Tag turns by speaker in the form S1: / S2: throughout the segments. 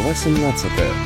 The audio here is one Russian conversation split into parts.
S1: Глава 17.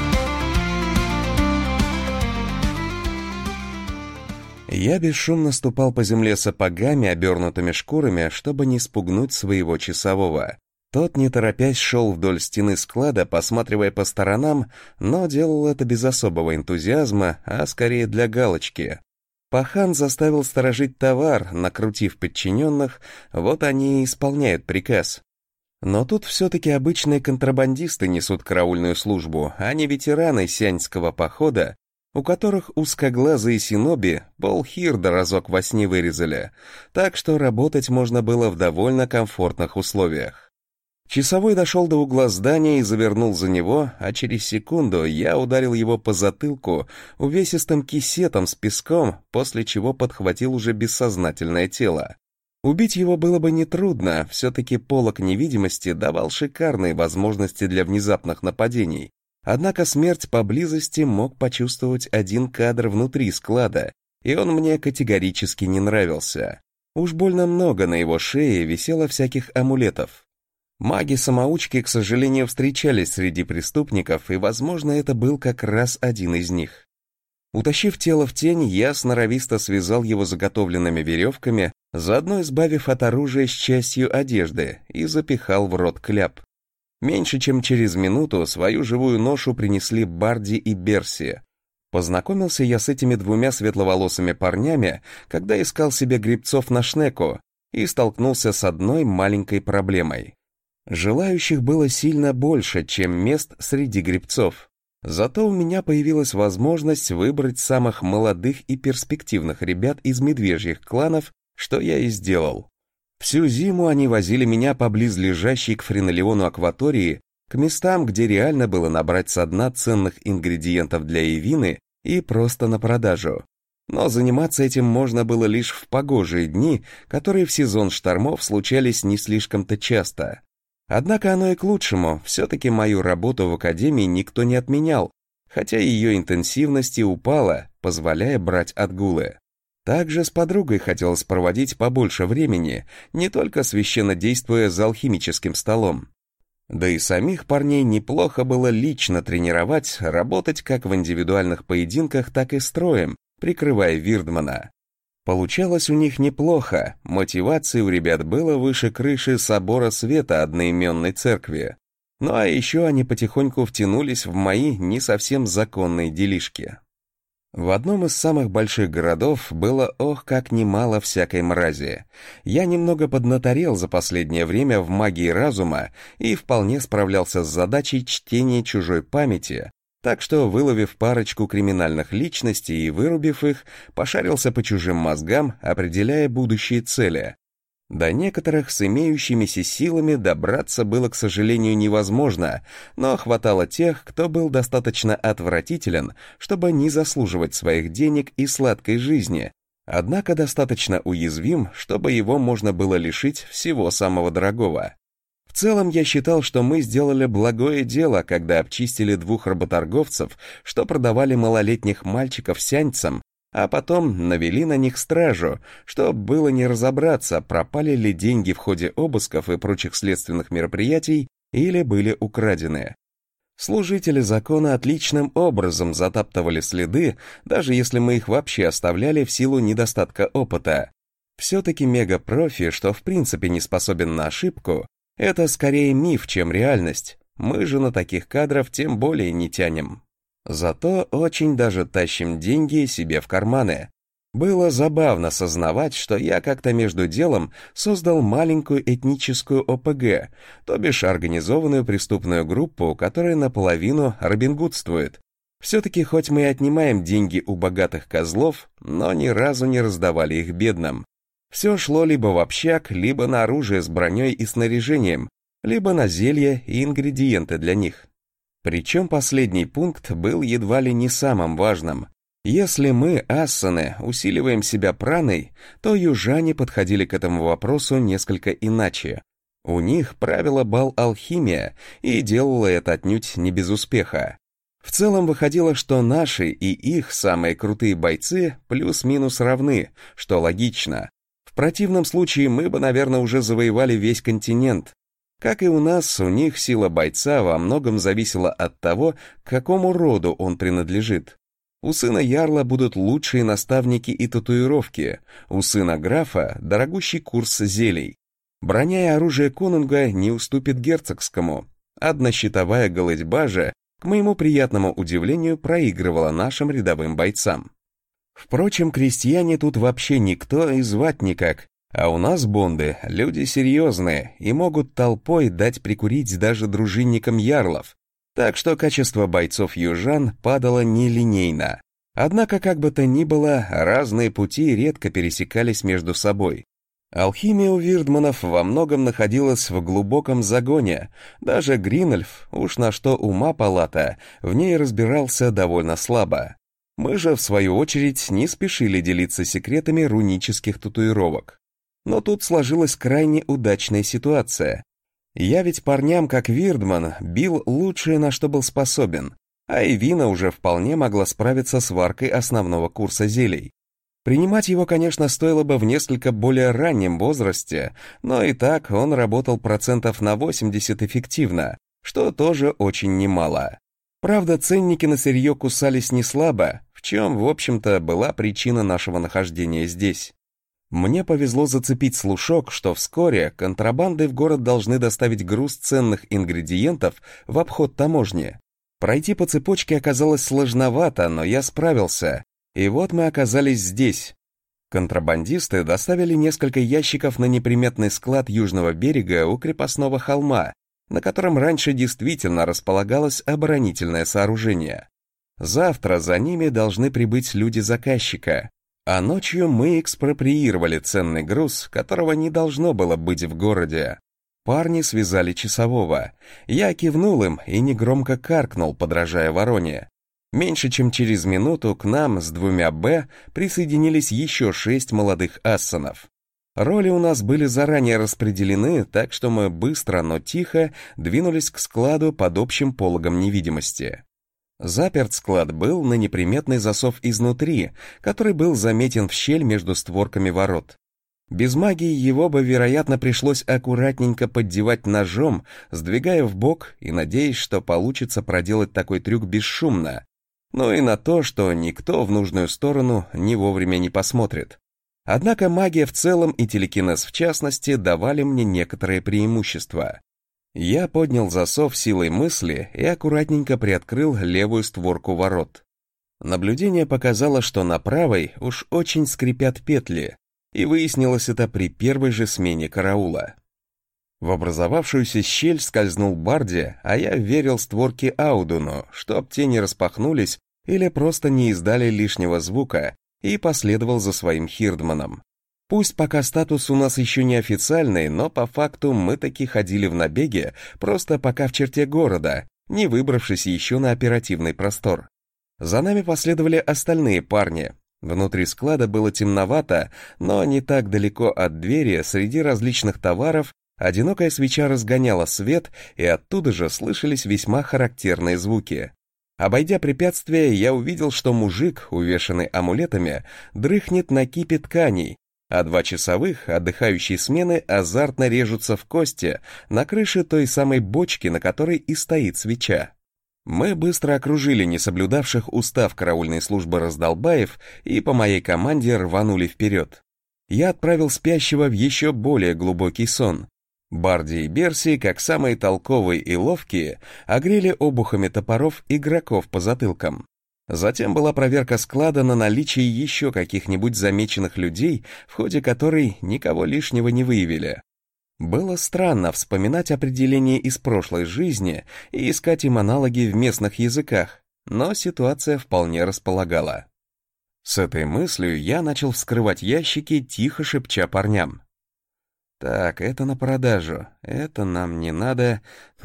S1: Я бесшумно ступал по земле сапогами, обернутыми шкурами, чтобы не спугнуть своего часового. Тот, не торопясь, шел вдоль стены склада, посматривая по сторонам, но делал это без особого энтузиазма, а скорее для галочки. Пахан заставил сторожить товар, накрутив подчиненных, вот они и исполняют приказ. Но тут все-таки обычные контрабандисты несут караульную службу, а не ветераны сяньского похода, у которых узкоглазые синоби полхирда разок во сне вырезали, так что работать можно было в довольно комфортных условиях. Часовой дошел до угла здания и завернул за него, а через секунду я ударил его по затылку увесистым кисетом с песком, после чего подхватил уже бессознательное тело. Убить его было бы нетрудно, все-таки полог невидимости давал шикарные возможности для внезапных нападений. Однако смерть поблизости мог почувствовать один кадр внутри склада, и он мне категорически не нравился. Уж больно много на его шее висело всяких амулетов. Маги-самоучки, к сожалению, встречались среди преступников, и, возможно, это был как раз один из них. Утащив тело в тень, я сноровисто связал его заготовленными веревками, заодно избавив от оружия с частью одежды, и запихал в рот кляп. Меньше чем через минуту свою живую ношу принесли Барди и Берси. Познакомился я с этими двумя светловолосыми парнями, когда искал себе гребцов на шнеку, и столкнулся с одной маленькой проблемой. Желающих было сильно больше, чем мест среди гребцов. Зато у меня появилась возможность выбрать самых молодых и перспективных ребят из медвежьих кланов, что я и сделал. Всю зиму они возили меня по близлежащей к Френолеону акватории, к местам, где реально было набрать со дна ценных ингредиентов для эвины и просто на продажу. Но заниматься этим можно было лишь в погожие дни, которые в сезон штормов случались не слишком-то часто. Однако оно и к лучшему, все-таки мою работу в академии никто не отменял, хотя ее интенсивность и упала, позволяя брать отгулы. Также с подругой хотелось проводить побольше времени, не только священно действуя за алхимическим столом. Да и самих парней неплохо было лично тренировать, работать как в индивидуальных поединках, так и строем, прикрывая Вирдмана. Получалось у них неплохо, мотивации у ребят было выше крыши собора света одноименной церкви. Ну а еще они потихоньку втянулись в мои не совсем законные делишки. В одном из самых больших городов было ох как немало всякой мрази. Я немного поднаторел за последнее время в магии разума и вполне справлялся с задачей чтения чужой памяти, так что, выловив парочку криминальных личностей и вырубив их, пошарился по чужим мозгам, определяя будущие цели. До некоторых с имеющимися силами добраться было, к сожалению, невозможно, но хватало тех, кто был достаточно отвратителен, чтобы не заслуживать своих денег и сладкой жизни, однако достаточно уязвим, чтобы его можно было лишить всего самого дорогого. В целом я считал, что мы сделали благое дело, когда обчистили двух работорговцев, что продавали малолетних мальчиков сяньцам, а потом навели на них стражу, чтобы было не разобраться, пропали ли деньги в ходе обысков и прочих следственных мероприятий или были украдены. Служители закона отличным образом затаптывали следы, даже если мы их вообще оставляли в силу недостатка опыта. Все-таки мега-профи, что в принципе не способен на ошибку, это скорее миф, чем реальность. Мы же на таких кадров тем более не тянем. Зато очень даже тащим деньги себе в карманы. Было забавно сознавать, что я как-то между делом создал маленькую этническую ОПГ, то бишь организованную преступную группу, которая наполовину робингудствует. Все-таки хоть мы и отнимаем деньги у богатых козлов, но ни разу не раздавали их бедным. Все шло либо в общак, либо на оружие с броней и снаряжением, либо на зелья и ингредиенты для них. Причем последний пункт был едва ли не самым важным. Если мы, ассаны, усиливаем себя праной, то южане подходили к этому вопросу несколько иначе. У них правило бал алхимия, и делало это отнюдь не без успеха. В целом выходило, что наши и их самые крутые бойцы плюс-минус равны, что логично. В противном случае мы бы, наверное, уже завоевали весь континент. Как и у нас, у них сила бойца во многом зависела от того, к какому роду он принадлежит. У сына ярла будут лучшие наставники и татуировки, у сына графа — дорогущий курс зелий. Броня и оружие конунга не уступит герцогскому. Однощитовая голытьба же, к моему приятному удивлению, проигрывала нашим рядовым бойцам. Впрочем, крестьяне тут вообще никто и звать никак, а у нас бонды — люди серьезные и могут толпой дать прикурить даже дружинникам ярлов, так что качество бойцов южан падало нелинейно. Однако, как бы то ни было, разные пути редко пересекались между собой. Алхимия у вирдманов во многом находилась в глубоком загоне, даже Гринольф, уж на что ума палата, в ней разбирался довольно слабо. Мы же, в свою очередь, не спешили делиться секретами рунических татуировок. Но тут сложилась крайне удачная ситуация. Я ведь парням, как Вирдман, бил лучшее, на что был способен, а Эвина уже вполне могла справиться с варкой основного курса зелий. Принимать его, конечно, стоило бы в несколько более раннем возрасте, но и так он работал процентов на 80 эффективно, что тоже очень немало. Правда, ценники на сырье кусались не слабо, в чем, в общем-то, была причина нашего нахождения здесь. Мне повезло зацепить слушок, что вскоре контрабандой в город должны доставить груз ценных ингредиентов в обход таможни. Пройти по цепочке оказалось сложновато, но я справился, и вот мы оказались здесь. Контрабандисты доставили несколько ящиков на неприметный склад южного берега у крепостного холма, на котором раньше действительно располагалось оборонительное сооружение. Завтра за ними должны прибыть люди заказчика, а ночью мы экспроприировали ценный груз, которого не должно было быть в городе. Парни связали часового. Я кивнул им и негромко каркнул, подражая вороне. Меньше чем через минуту к нам с 2 «Б» присоединились еще 6 молодых ассанов. Роли у нас были заранее распределены, так что мы быстро, но тихо двинулись к складу под общим пологом невидимости. Заперт склад был на неприметный засов изнутри, который был заметен в щель между створками ворот. Без магии его бы, вероятно, пришлось аккуратненько поддевать ножом, сдвигая в бок и надеясь, что получится проделать такой трюк бесшумно, но и на то, что никто в нужную сторону ни вовремя не посмотрит. Однако магия в целом и телекинез в частности давали мне некоторые преимущества. Я поднял засов силой мысли и аккуратненько приоткрыл левую створку ворот. Наблюдение показало, что на правой уж очень скрипят петли, и выяснилось это при первой же смене караула. В образовавшуюся щель скользнул Барди, а я верил створке Аудуну, чтоб те не распахнулись или просто не издали лишнего звука, и последовал за своим хирдманом. Пусть пока статус у нас еще не официальный, но по факту мы таки ходили в набеге, просто пока в черте города, не выбравшись еще на оперативный простор. За нами последовали остальные парни. Внутри склада было темновато, но не так далеко от двери, среди различных товаров, одинокая свеча разгоняла свет, и оттуда же слышались весьма характерные звуки. Обойдя препятствие, я увидел, что мужик, увешанный амулетами, дрыхнет на кипе тканей, а 2 часовых, отдыхающие смены, азартно режутся в кости на крыше той самой бочки, на которой и стоит свеча. Мы быстро окружили несоблюдавших устав караульной службы раздолбаев и по моей команде рванули вперед. Я отправил спящего в еще более глубокий сон. Барди и Берси, как самые толковые и ловкие, огрели обухами топоров игроков по затылкам. Затем была проверка склада на наличие еще каких-нибудь замеченных людей, в ходе которой никого лишнего не выявили. Было странно вспоминать определения из прошлой жизни и искать им аналоги в местных языках, но ситуация вполне располагала. С этой мыслью я начал вскрывать ящики, тихо шепча парням. Так, это на продажу, это нам не надо.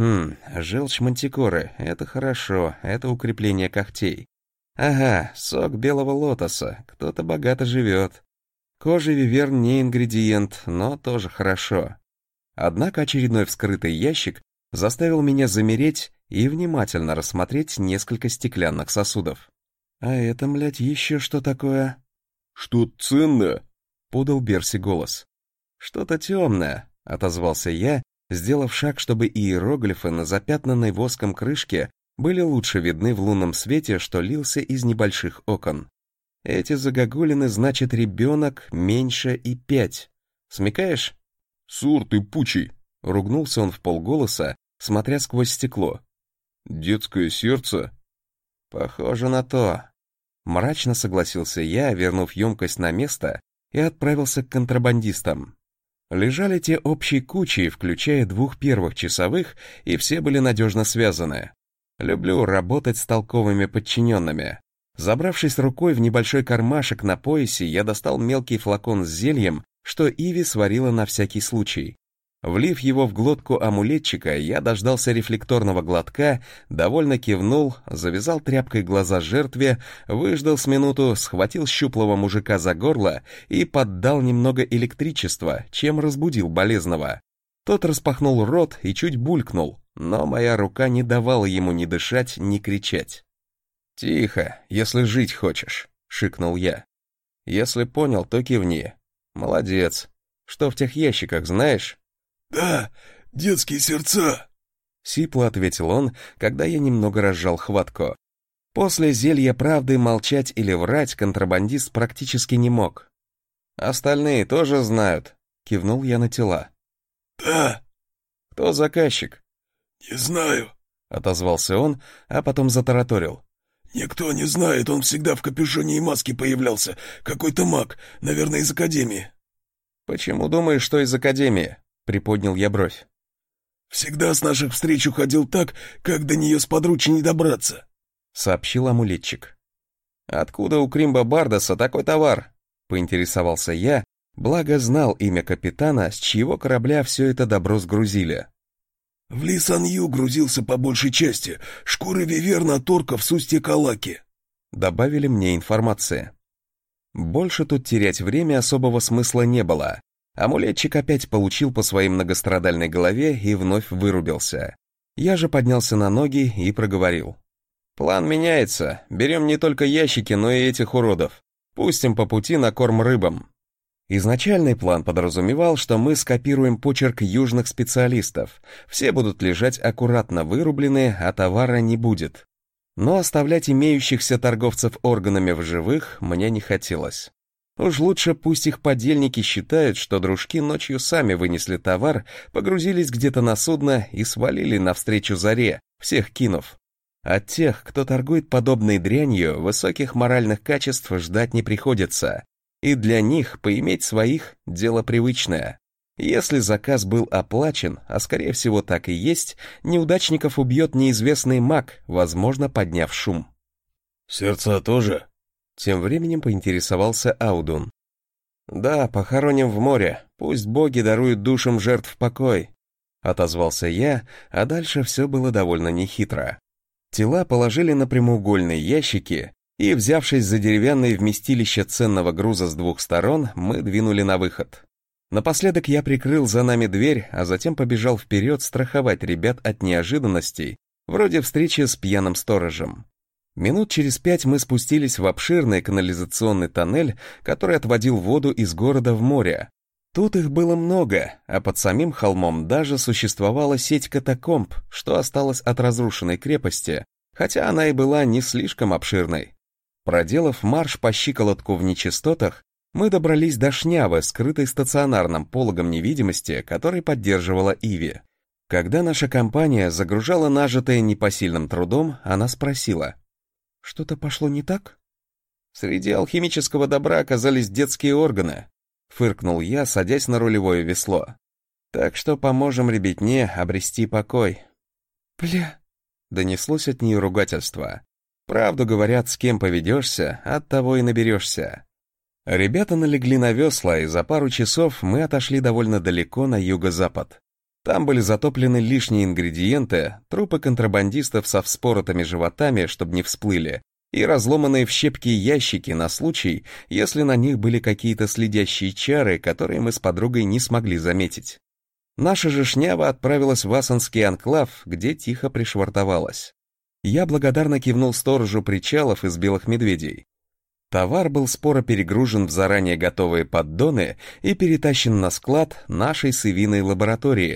S1: Желчь мантикоры, это хорошо, это укрепление когтей. Ага, сок белого лотоса, кто-то богато живет. Кожа виверн не ингредиент, но тоже хорошо. Однако очередной вскрытый ящик заставил меня замереть и внимательно рассмотреть несколько стеклянных сосудов. А это, млядь, еще что такое?
S2: Что-то ценное,
S1: подал Берси голос. Что-то темное, отозвался я сделав шаг, чтобы иероглифы на запятнанной воском крышке были лучше видны в лунном свете, что лился из небольших окон. Эти загогулины значат ребенок, меньше и 5. Смекаешь? «Сур ты пучий!» — ругнулся он вполголоса, смотря сквозь стекло. «Детское сердце?» «Похоже на то». Мрачно согласился я, вернув емкость на место, и отправился к контрабандистам. Лежали те общей кучей, включая 2 первых часовых, и все были надежно связаны. Люблю работать с толковыми подчиненными. Забравшись рукой в небольшой кармашек на поясе, я достал мелкий флакон с зельем, что Иви сварила на всякий случай. Влив его в глотку амулетчика, я дождался рефлекторного глотка, довольно кивнул, завязал тряпкой глаза жертве, выждал с минуту, схватил щуплого мужика за горло и поддал немного электричества, чем разбудил болезного. Тот распахнул рот и чуть булькнул, но моя рука не давала ему ни дышать, ни кричать. «Тихо, если жить хочешь», — шикнул я. «Если понял, то кивни. Молодец. Что в тех ящиках, знаешь?»
S2: «Да, детские сердца»,
S1: — сипло ответил он, когда я немного разжал хватку. После зелья правды молчать или врать контрабандист практически не мог. «Остальные тоже знают», — кивнул я на тела.
S2: «Да».
S1: «Кто заказчик?»
S2: «Не знаю»,
S1: — отозвался он, а потом затараторил.
S2: «Никто не знает, он всегда в капюшоне и маске появлялся. Какой-то маг, наверное, из Академии».
S1: «Почему думаешь, что из Академии?» — приподнял я бровь.
S2: «Всегда с наших встреч уходил так, как до нее сподручнее не добраться»,
S1: — сообщил амулетчик. «Откуда у Кримба Бардаса такой товар?» — поинтересовался я, благо знал имя капитана, с чьего корабля все это добро сгрузили.
S2: «В Лисанью грузился по большей части, шкуры виверна от орков с устья Калаки»,
S1: — добавили мне информации. Больше тут терять время особого смысла не было. Амулетчик опять получил по своей многострадальной голове и вновь вырубился. Я же поднялся на ноги и проговорил. «План меняется. Берем не только ящики, но и этих уродов. Пустим по пути на корм рыбам». Изначальный план подразумевал, что мы скопируем почерк южных специалистов. Все будут лежать аккуратно вырубленные, а товара не будет. Но оставлять имеющихся торговцев органами в живых мне не хотелось. Уж лучше пусть их подельники считают, что дружки ночью сами вынесли товар, погрузились где-то на судно и свалили навстречу заре, всех кинув. От тех, кто торгует подобной дрянью, высоких моральных качеств ждать не приходится. И для них поиметь своих – дело привычное. Если заказ был оплачен, а скорее всего так и есть, неудачников убьет неизвестный маг, возможно, подняв шум.
S2: «Сердца тоже?»
S1: Тем временем поинтересовался Аудун. «Да, похороним в море, пусть боги даруют душам жертв покой», — отозвался я, а дальше все было довольно нехитро. Тела положили на прямоугольные ящики, и, взявшись за деревянное вместилище ценного груза с 2 сторон, мы двинули на выход. Напоследок я прикрыл за нами дверь, а затем побежал вперед страховать ребят от неожиданностей, вроде встречи с пьяным сторожем. Минут через 5 мы спустились в обширный канализационный тоннель, который отводил воду из города в море. Тут их было много, а под самим холмом даже существовала сеть катакомб, что осталось от разрушенной крепости, хотя она и была не слишком обширной. Проделав марш по щиколотку в нечистотах, мы добрались до шнявы, скрытой стационарным пологом невидимости, который поддерживала Иви. Когда наша компания загружала нажитое непосильным трудом, она спросила: «Что-то пошло не так?» «Среди алхимического добра оказались детские органы», — фыркнул я, садясь на рулевое весло. «Так что поможем ребятне обрести покой». «Бля!» — донеслось от нее ругательство. «Правду говорят, с кем поведешься, от того и наберешься». Ребята налегли на весла, и за пару часов мы отошли довольно далеко на юго-запад. Там были затоплены лишние ингредиенты, трупы контрабандистов со вспоротыми животами, чтобы не всплыли, и разломанные в щепки ящики на случай, если на них были какие-то следящие чары, которые мы с подругой не смогли заметить. Наша же шнява отправилась в Асанский анклав, где тихо пришвартовалась. Я благодарно кивнул сторожу причалов из белых медведей. Товар был споро перегружен в заранее готовые поддоны и перетащен на склад нашей с Ивиной лаборатории.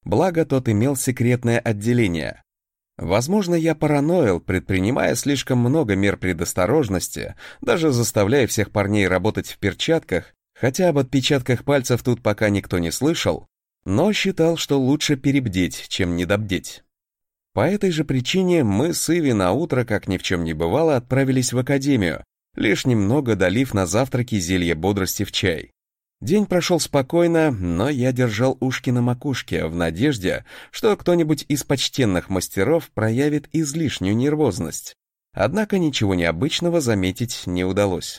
S1: благо тот имел секретное отделение. Возможно, я параноил, предпринимая слишком много мер предосторожности, даже заставляя всех парней работать в перчатках, хотя об отпечатках пальцев тут пока никто не слышал, но считал, что лучше перебдеть, чем недобдеть. По этой же причине мы с Иви наутро, как ни в чем не бывало, отправились в академию, лишь немного долив на завтраки зелье бодрости в чай. День прошел спокойно, но я держал ушки на макушке в надежде, что кто-нибудь из почтенных мастеров проявит излишнюю нервозность. Однако ничего необычного заметить не удалось.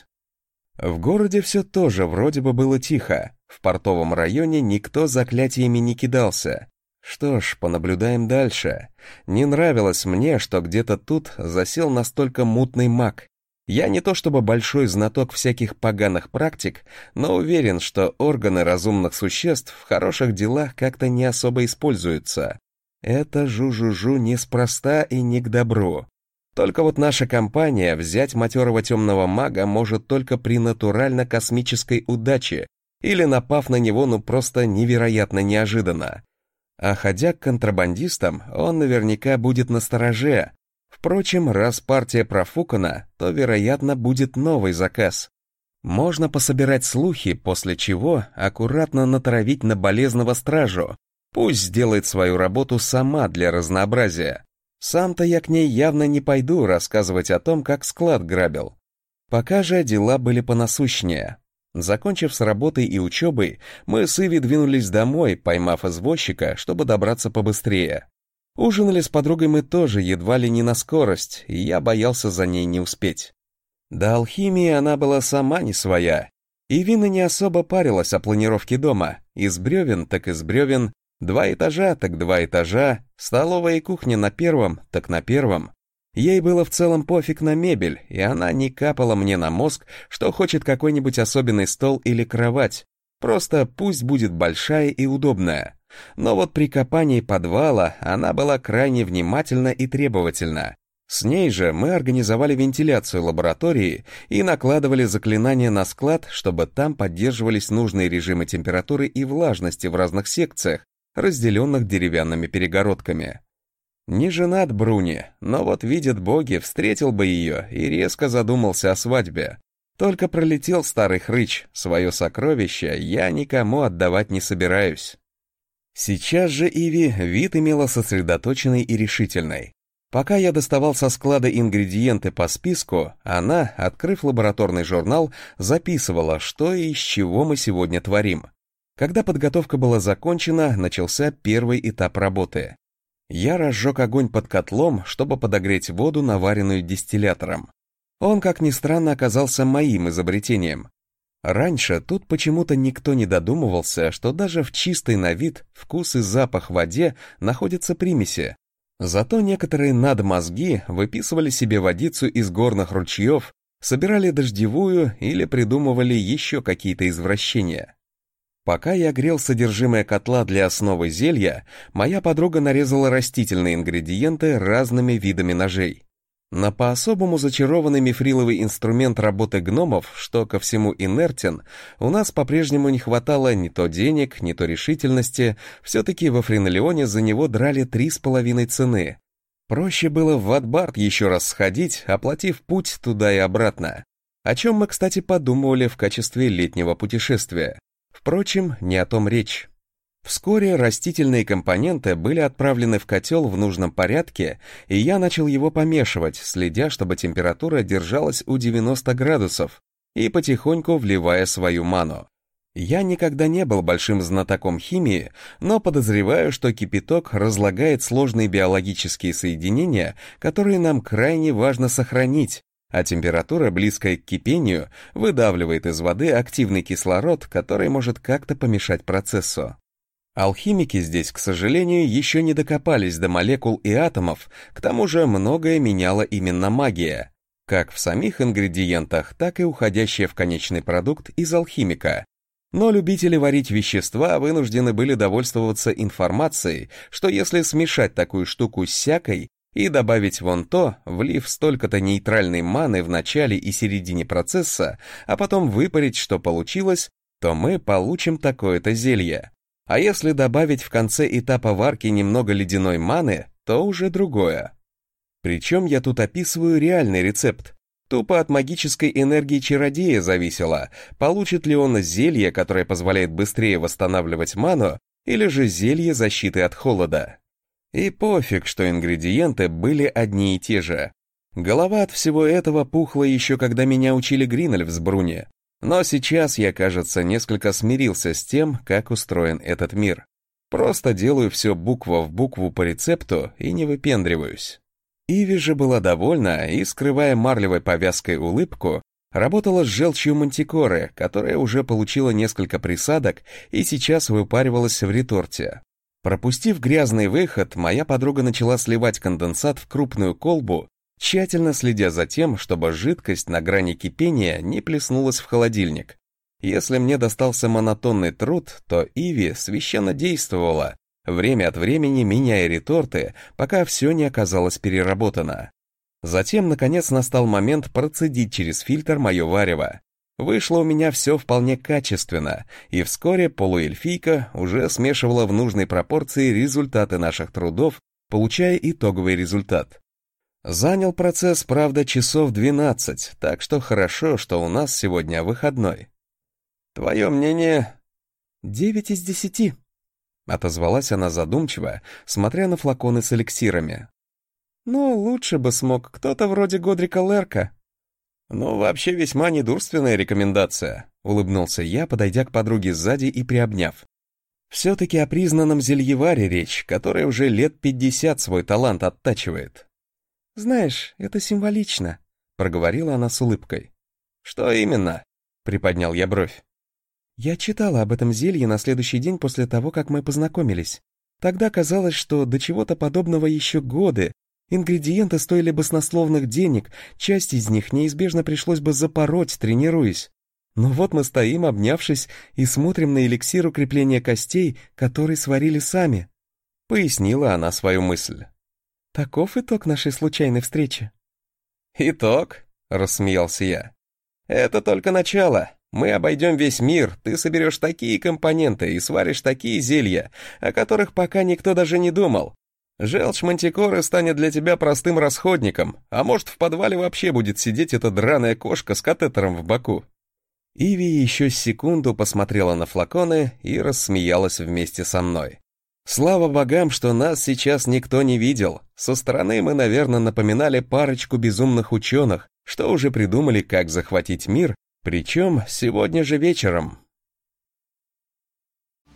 S1: В городе все тоже вроде бы было тихо, в портовом районе никто заклятиями не кидался. Что ж, понаблюдаем дальше. Не нравилось мне, что где-то тут засел настолько мутный маг. Я не то чтобы большой знаток всяких поганых практик, но уверен, что органы разумных существ в хороших делах как-то не особо используются. Это жу-жу-жу неспроста и не к добру. Только вот наша компания взять матерого темного мага может только при натурально-космической удаче или напав на него просто невероятно неожиданно. А ходя к контрабандистам, он наверняка будет настороже. Впрочем, раз партия профукана, то, вероятно, будет новый заказ. Можно пособирать слухи, после чего аккуратно натравить на болезного стражу. Пусть сделает свою работу сама для разнообразия. Сам-то я к ней явно не пойду рассказывать о том, как склад грабил. Пока же дела были понасущнее. Закончив с работой и учебой, мы с Иви двинулись домой, поймав извозчика, чтобы добраться побыстрее. Ужинали с подругой мы тоже едва ли не на скорость, и я боялся за ней не успеть. До алхимии она была сама не своя. И Вина не особо парилась о планировке дома. Из бревен так из бревен, 2 этажа так 2 этажа, столовая и кухня на первом так на первом. Ей было в целом пофиг на мебель, и она не капала мне на мозг, что хочет какой-нибудь особенный стол или кровать. Просто пусть будет большая и удобная. Но вот при копании подвала она была крайне внимательна и требовательна. С ней же мы организовали вентиляцию лаборатории и накладывали заклинания на склад, чтобы там поддерживались нужные режимы температуры и влажности в разных секциях, разделенных деревянными перегородками. Не женат Бруни, но вот видят боги, встретил бы ее и резко задумался о свадьбе. Только пролетел старый хрыч, свое сокровище я никому отдавать не собираюсь. Сейчас же Иви вид имела сосредоточенный и решительный. Пока я доставал со склада ингредиенты по списку, она, открыв лабораторный журнал, записывала, что и из чего мы сегодня творим. Когда подготовка была закончена, начался первый этап работы. Я разжег огонь под котлом, чтобы подогреть воду, наваренную дистиллятором. Он, как ни странно, оказался моим изобретением. Раньше тут почему-то никто не додумывался, что даже в чистой на вид вкус и запах в воде находятся примеси. Зато некоторые надмозги выписывали себе водицу из горных ручьев, собирали дождевую или придумывали еще какие-то извращения. Пока я грел содержимое котла для основы зелья, моя подруга нарезала растительные ингредиенты разными видами ножей. На по-особому зачарованный мифриловый инструмент работы гномов, что ко всему инертен, у нас по-прежнему не хватало ни то денег, ни то решительности, все-таки во Френолеоне за него драли 3,5 цены. Проще было в Ватбард еще раз сходить, оплатив путь туда и обратно. О чем мы, кстати, подумывали в качестве летнего путешествия. Впрочем, не о том речь. Вскоре растительные компоненты были отправлены в котел в нужном порядке, и я начал его помешивать, следя, чтобы температура держалась у 90 градусов, и потихоньку вливая свою ману. Я никогда не был большим знатоком химии, но подозреваю, что кипяток разлагает сложные биологические соединения, которые нам крайне важно сохранить, а температура, близкая к кипению, выдавливает из воды активный кислород, который может как-то помешать процессу. Алхимики здесь, к сожалению, еще не докопались до молекул и атомов, к тому же многое меняла именно магия, как в самих ингредиентах, так и уходящая в конечный продукт из алхимика. Но любители варить вещества вынуждены были довольствоваться информацией, что если смешать такую штуку с сякой и добавить вон то, влив столько-то нейтральной маны в начале и середине процесса, а потом выпарить, что получилось, то мы получим такое-то зелье. А если добавить в конце этапа варки немного ледяной маны, то уже другое. Причем я тут описываю реальный рецепт. Тупо от магической энергии чародея зависело, получит ли он зелье, которое позволяет быстрее восстанавливать ману, или же зелье защиты от холода. И пофиг, что ингредиенты были одни и те же. Голова от всего этого пухла еще когда меня учили Гринель в Сбруне. Но сейчас я, кажется, несколько смирился с тем, как устроен этот мир. Просто делаю все буква в букву по рецепту и не выпендриваюсь. Иви же была довольна и, скрывая марлевой повязкой улыбку, работала с желчью мантикоры, которая уже получила несколько присадок и сейчас выпаривалась в реторте. Пропустив грязный выход, моя подруга начала сливать конденсат в крупную колбу, тщательно следя за тем, чтобы жидкость на грани кипения не плеснулась в холодильник. Если мне достался монотонный труд, то Иви священно действовала, время от времени меняя реторты, пока все не оказалось переработано. Затем, наконец, настал момент процедить через фильтр мое варево. Вышло у меня все вполне качественно, и вскоре полуэльфийка уже смешивала в нужной пропорции результаты наших трудов, получая итоговый результат. Занял процесс, правда, часов 12, так что хорошо, что у нас сегодня выходной. Твое мнение? 9 из 10. Отозвалась она задумчиво, смотря на флаконы с эликсирами. Ну, лучше бы смог кто-то вроде Годрика Лерка. Ну, вообще весьма недурственная рекомендация, улыбнулся я, подойдя к подруге сзади и приобняв. Все-таки о признанном зельеваре речь, который уже лет 50 свой талант оттачивает. «Знаешь, это символично», — проговорила она с улыбкой. «Что именно?» — приподнял я бровь. «Я читала об этом зелье на следующий день после того, как мы познакомились. Тогда казалось, что до чего-то подобного еще годы. Ингредиенты стоили баснословных денег, часть из них неизбежно пришлось бы запороть, тренируясь. Но вот мы стоим, обнявшись, и смотрим на эликсир укрепления костей, который сварили сами», — пояснила она свою мысль. «Таков итог нашей случайной встречи». «Итог?» — рассмеялся я. «Это только начало. Мы обойдем весь мир, ты соберешь такие компоненты и сваришь такие зелья, о которых пока никто даже не думал. Желчь мантикоры станет для тебя простым расходником, а может, в подвале вообще будет сидеть эта драная кошка с катетером в боку». Иви еще секунду посмотрела на флаконы и рассмеялась вместе со мной. Слава богам, что нас сейчас никто не видел. Со стороны мы, наверное, напоминали парочку безумных ученых, что уже придумали, как захватить мир, причем сегодня же вечером.